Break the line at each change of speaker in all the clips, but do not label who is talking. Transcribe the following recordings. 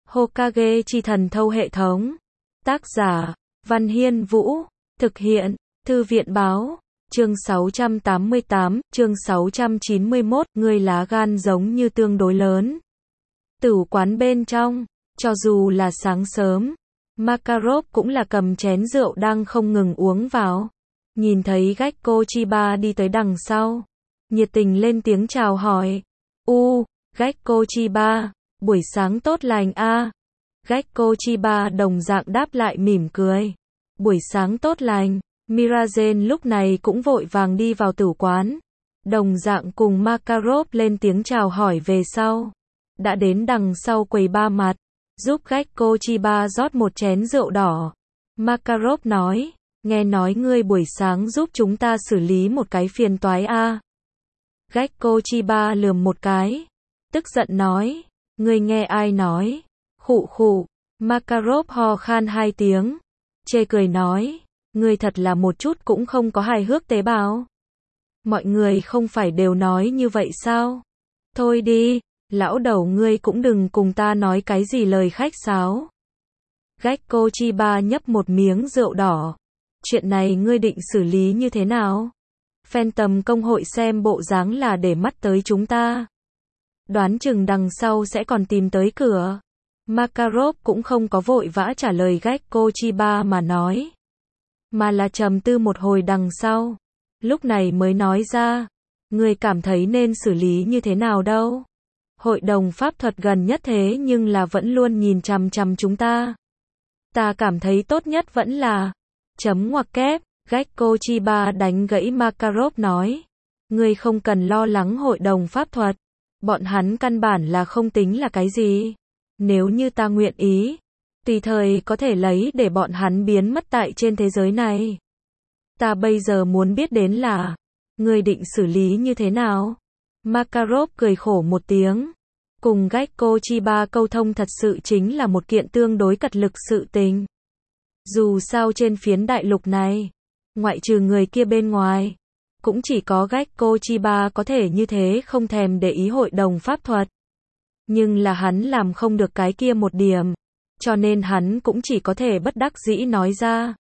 Hokage chi thần thâu hệ thống. Tác giả, Văn Hiên Vũ. Thực hiện, Thư viện báo. Chương 688, chương 691, ngươi lá gan giống như tương đối lớn. Tửu quán bên trong, cho dù là sáng sớm, Makarov cũng là cầm chén rượu đang không ngừng uống vào. Nhìn thấy Gekko Chiba đi tới đằng sau, nhiệt tình lên tiếng chào hỏi. Gekko Chiba, buổi sáng tốt lành a. Gekko Chiba đồng dạng đáp lại mỉm cười. Buổi sáng tốt lành. Mirazen lúc này cũng vội vàng đi vào tử quán. Đồng dạng cùng Makarov lên tiếng chào hỏi về sau. Đã đến đằng sau quầy ba mặt, giúp Gekko Chiba rót một chén rượu đỏ. Makarov nói, nghe nói ngươi buổi sáng giúp chúng ta xử lý một cái phiền toái a. Gekko Chiba lườm một cái, tức giận nói, ngươi nghe ai nói? Khụ khụ. Makarov ho khan hai tiếng, chê cười nói, ngươi thật là một chút cũng không có hài hước tế bào. Mọi người không phải đều nói như vậy sao? Thôi đi, lão đầu ngươi cũng đừng cùng ta nói cái gì lời khách sáo. Gekko Chiba nhấp một miếng rượu đỏ. Chuyện này ngươi định xử lý như thế nào? Phantom công hội xem bộ dáng là để mắt tới chúng ta. Đoán chừng đằng sau sẽ còn tìm tới cửa. Makarov cũng không có vội vã trả lời Gekko Chiba mà nói, mà là trầm tư một hồi đằng sau, lúc này mới nói ra, ngươi cảm thấy nên xử lý như thế nào đâu? Hội đồng pháp thuật gần nhất thế nhưng là vẫn luôn nhìn chằm chằm chúng ta. Ta cảm thấy tốt nhất vẫn là chấm ngoặc kép. Gekko Chiba đánh gãy Makarov nói, ngươi không cần lo lắng hội đồng pháp thuật, bọn hắn căn bản là không tính là cái gì. Nếu như ta nguyện ý, tùy thời có thể lấy để bọn hắn biến mất tại trên thế giới này. Ta bây giờ muốn biết đến là, ngươi định xử lý như thế nào? Makarov cười khổ một tiếng. Cùng Gekko Chiba câu thông thật sự chính là một kiện tương đối cật lực sự tình. Dù sao trên phiến đại lục này, ngoại trừ người kia bên ngoài, cũng chỉ có Gekko Chiba có thể như thế không thèm để ý hội đồng pháp thuật. Nhưng là hắn làm không được cái kia một điểm, cho nên hắn cũng chỉ có thể bất đắc dĩ nói ra.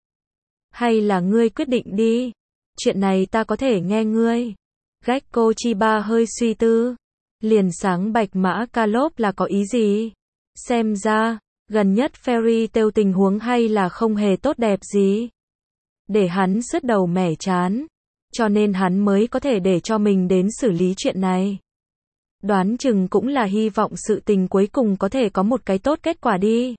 Hay là ngươi quyết định đi, chuyện này ta có thể nghe ngươi. Gekko Chiba hơi suy tư, liền sáng bạch mã Kalov là có ý gì? Xem ra, gần nhất Fairy Tail tình huống hay là không hề tốt đẹp gì. Để hắn sứt đầu mẻ chán, cho nên hắn mới có thể để cho mình đến xử lý chuyện này. Đoán chừng cũng là hy vọng sự tình cuối cùng có thể có một cái tốt kết quả đi.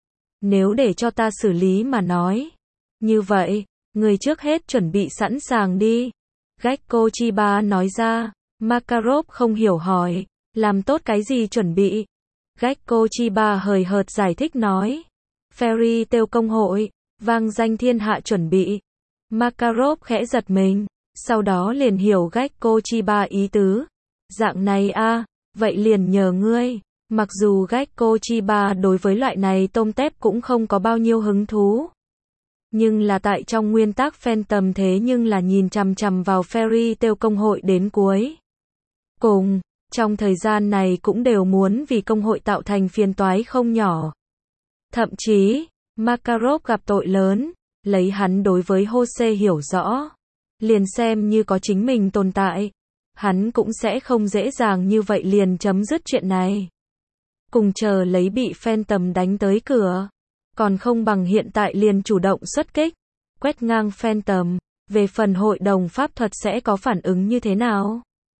Nếu để cho ta xử lý mà nói, như vậy, người trước hết chuẩn bị sẵn sàng đi. Gekko Chiba nói ra. Makarov không hiểu hỏi, làm tốt cái gì chuẩn bị? Gekko Chiba hời hợt giải thích nói, Fairy Tail công hội, vang danh thiên hạ chuẩn bị. Makarov khẽ giật mình, sau đó liền hiểu Gekko Chiba ý tứ. Dạng này a, vậy liền nhờ ngươi. Mặc dù Gekko Chiba đối với loại này tôm tép cũng không có bao nhiêu hứng thú. Nhưng là tại trong nguyên tắc Phantom thế nhưng là nhìn chằm chằm vào Fairy Tail công hội đến cuối. Cùng, trong thời gian này cũng đều muốn vì công hội tạo thành phiền toái không nhỏ. Thậm chí, Makarov gặp tội lớn, lấy hắn đối với Jose hiểu rõ. Liền xem như có chính mình tồn tại, hắn cũng sẽ không dễ dàng như vậy liền chấm dứt chuyện này. Cùng chờ lấy bị Phantom đánh tới cửa, còn không bằng hiện tại liền chủ động xuất kích, quét ngang Phantom. Về phần hội đồng pháp thuật sẽ có phản ứng như thế nào?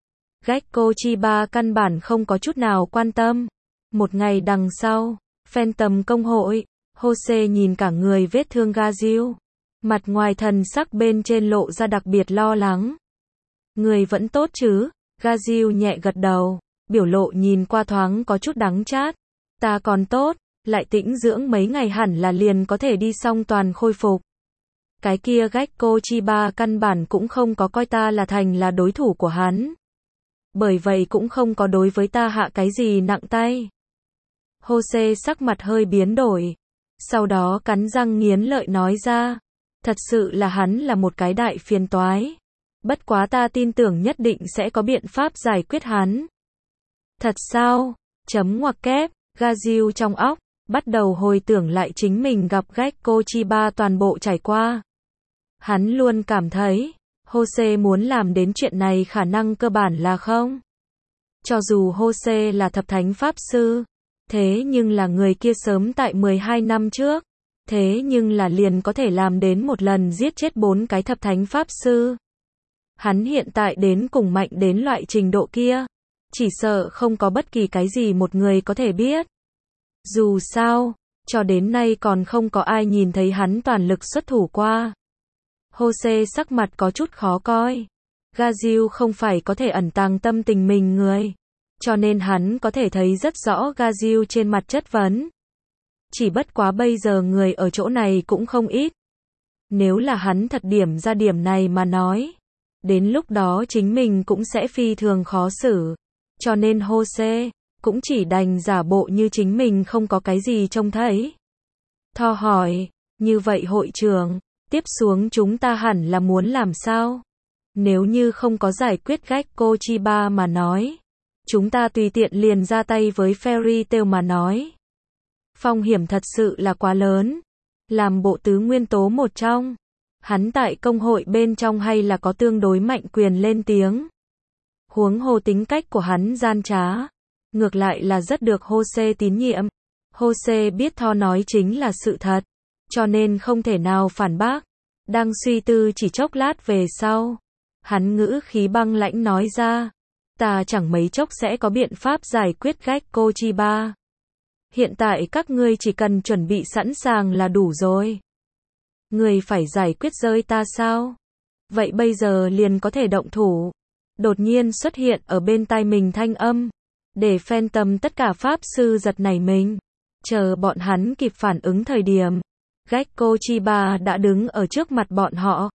Gekko Chiba căn bản không có chút nào quan tâm. Một ngày đằng sau, Phantom công hội, Jose nhìn cả người vết thương Gazil. Mặt ngoài thần sắc bên trên lộ ra đặc biệt lo lắng. Người vẫn tốt chứ? Gazil nhẹ gật đầu, biểu lộ nhìn qua thoáng có chút đắng chát. Ta còn tốt, lại tĩnh dưỡng mấy ngày hẳn là liền có thể đi xong toàn khôi phục. Cái kia Gekko Chiba căn bản cũng không có coi ta là thành là đối thủ của hắn. Bởi vậy cũng không có đối với ta hạ cái gì nặng tay. Jose sắc mặt hơi biến đổi. Sau đó cắn răng nghiến lợi nói ra. Thật sự là hắn là một cái đại phiền toái. Bất quá ta tin tưởng nhất định sẽ có biện pháp giải quyết hắn. Thật sao? Chấm ngoặc kép. Gazil trong óc, bắt đầu hồi tưởng lại chính mình gặp Gekko Chiba toàn bộ trải qua. Hắn luôn cảm thấy, Jose muốn làm đến chuyện này khả năng cơ bản là không. Cho dù Jose là thập thánh pháp sư, thế nhưng là người kia sớm tại 12 năm trước, thế nhưng là liền có thể làm đến một lần giết chết 4 cái thập thánh pháp sư. Hắn hiện tại đến cùng mạnh đến loại trình độ kia, chỉ sợ không có bất kỳ cái gì một người có thể biết. Dù sao, cho đến nay còn không có ai nhìn thấy hắn toàn lực xuất thủ qua. Jose sắc mặt có chút khó coi. Gazil không phải có thể ẩn tàng tâm tình mình người, cho nên hắn có thể thấy rất rõ Gazil trên mặt chất vấn. Chỉ bất quá bây giờ người ở chỗ này cũng không ít. Nếu là hắn thật điểm ra điểm này mà nói, đến lúc đó chính mình cũng sẽ phi thường khó xử. Cho nên Jose cũng chỉ đành giả bộ như chính mình không có cái gì trông thấy. Tho hỏi, như vậy hội trưởng, tiếp xuống chúng ta hẳn là muốn làm sao? Nếu như không có giải quyết Gekko Chiba mà nói, chúng ta tùy tiện liền ra tay với Fairy Tail mà nói. Phong hiểm thật sự là quá lớn. Làm bộ tứ nguyên tố một trong, hắn tại công hội bên trong hay là có tương đối mạnh quyền lên tiếng. Huống hồ tính cách của hắn gian trá, ngược lại là rất được Jose tín nhiệm. Jose biết Tho nói chính là sự thật, cho nên không thể nào phản bác. Đang suy tư chỉ chốc lát về sau, hắn ngữ khí băng lãnh nói ra, ta chẳng mấy chốc sẽ có biện pháp giải quyết Gekko Chiba. Hiện tại các ngươi chỉ cần chuẩn bị sẵn sàng là đủ rồi. Người phải giải quyết rơi ta sao? Vậy bây giờ liền có thể động thủ. Đột nhiên xuất hiện ở bên tai mình thanh âm, để Phantom tất cả pháp sư giật nảy mình. Chờ bọn hắn kịp phản ứng thời điểm, Gekko Chiba đã đứng ở trước mặt bọn họ.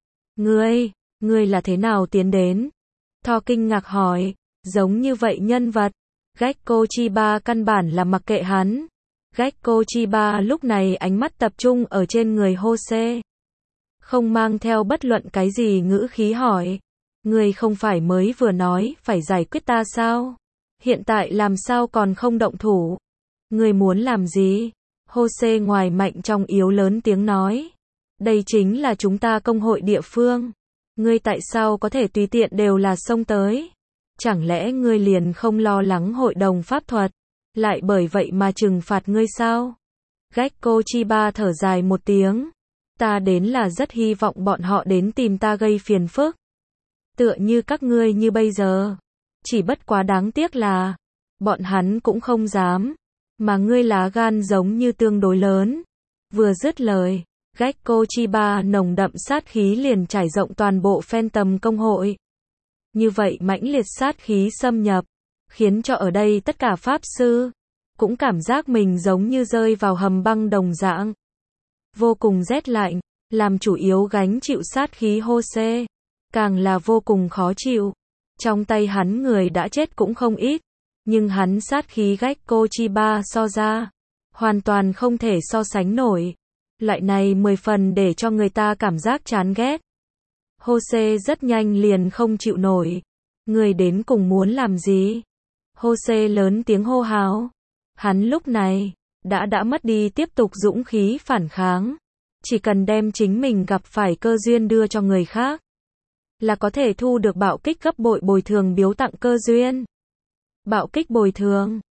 Ngươi là thế nào tiến đến? Tho kinh ngạc hỏi, giống như vậy nhân vật. Gekko Chiba căn bản là mặc kệ hắn. Gekko Chiba lúc này ánh mắt tập trung ở trên người Jose. Không mang theo bất luận cái gì ngữ khí hỏi. Ngươi không phải mới vừa nói phải giải quyết ta sao? Hiện tại làm sao còn không động thủ? Ngươi muốn làm gì? Jose ngoài mạnh trong yếu lớn tiếng nói. Đây chính là chúng ta công hội địa phương. Ngươi tại sao có thể tùy tiện đều là xông tới? Chẳng lẽ ngươi liền không lo lắng hội đồng pháp thuật, lại bởi vậy mà trừng phạt ngươi sao? Gekko Chiba thở dài một tiếng. Ta đến là rất hy vọng bọn họ đến tìm ta gây phiền phức. Tựa như các ngươi như bây giờ. Chỉ bất quá đáng tiếc là, bọn hắn cũng không dám. Mà ngươi lá gan giống như tương đối lớn. Vừa dứt lời, Gekko Chiba nồng đậm sát khí liền trải rộng toàn bộ Phantom công hội. Như vậy mãnh liệt sát khí xâm nhập, khiến cho ở đây tất cả pháp sư cũng cảm giác mình giống như rơi vào hầm băng đồng dạng. Vô cùng rét lạnh, làm chủ yếu gánh chịu sát khí Jose, càng là vô cùng khó chịu. Trong tay hắn người đã chết cũng không ít, nhưng hắn sát khí Gekko Chiba so ra, hoàn toàn không thể so sánh nổi. Loại này 10 phần để cho người ta cảm giác chán ghét. Jose rất nhanh liền không chịu nổi. Người đến cùng muốn làm gì? Jose lớn tiếng hô hào. Hắn lúc này đã mất đi tiếp tục dũng khí phản kháng. Chỉ cần đem chính mình gặp phải cơ duyên đưa cho người khác, là có thể thu được bạo kích gấp bội bồi thường biếu tặng cơ duyên. Bạo kích bồi thường.